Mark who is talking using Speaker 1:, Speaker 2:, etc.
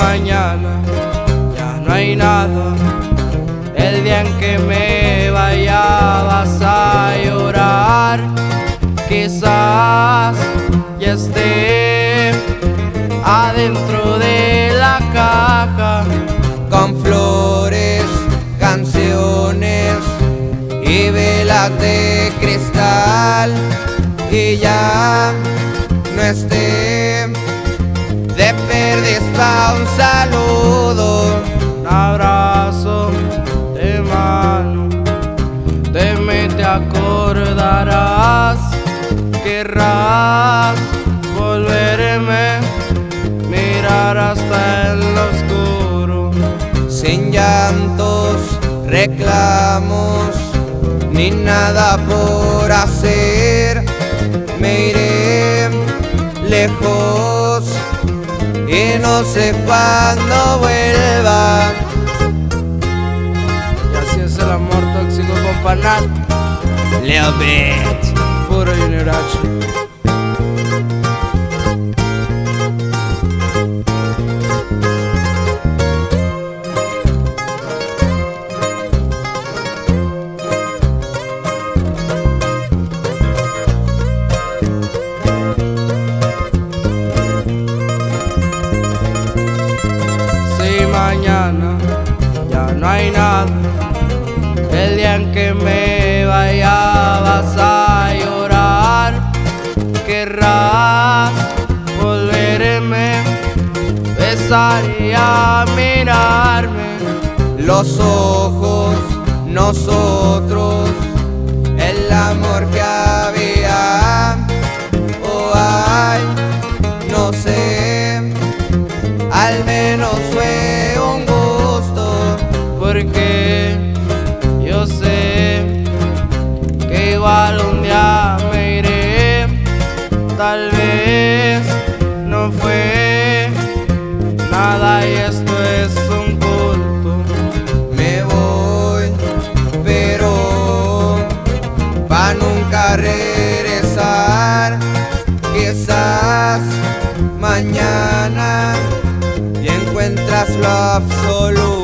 Speaker 1: mañana ya no hay nada, el día en que me vaya vas a llorar. Quizás ya esté adentro de la caja,
Speaker 2: con flores, canciones y velas de cristal, y ya no esté. De perdista un saludo,
Speaker 1: un abrazo de mano, de mí te acordarás. Querrás volverme, mirar hasta en lo oscuro,
Speaker 2: sin llantos, reclamos, ni nada por hacer. Me iré lejos y no sé cuándo vuelva.
Speaker 1: Y así es el amor tóxico con Panat,
Speaker 2: Little bitch,
Speaker 1: puro Junior H. Mañana ya no hay nada, el día en que me vaya vas a llorar. Querrás volverme, besar y a mirarme.
Speaker 2: los ojos, nosotros, el amor que había. Oh, ay, no sé, al menos fue un gusto,
Speaker 1: porque yo sé que igual un día me iré. Tal vez no fue nada y esto es un culto.
Speaker 2: me voy, pero pa' nunca regresar. Quizás mañana y encuentras lo absoluto.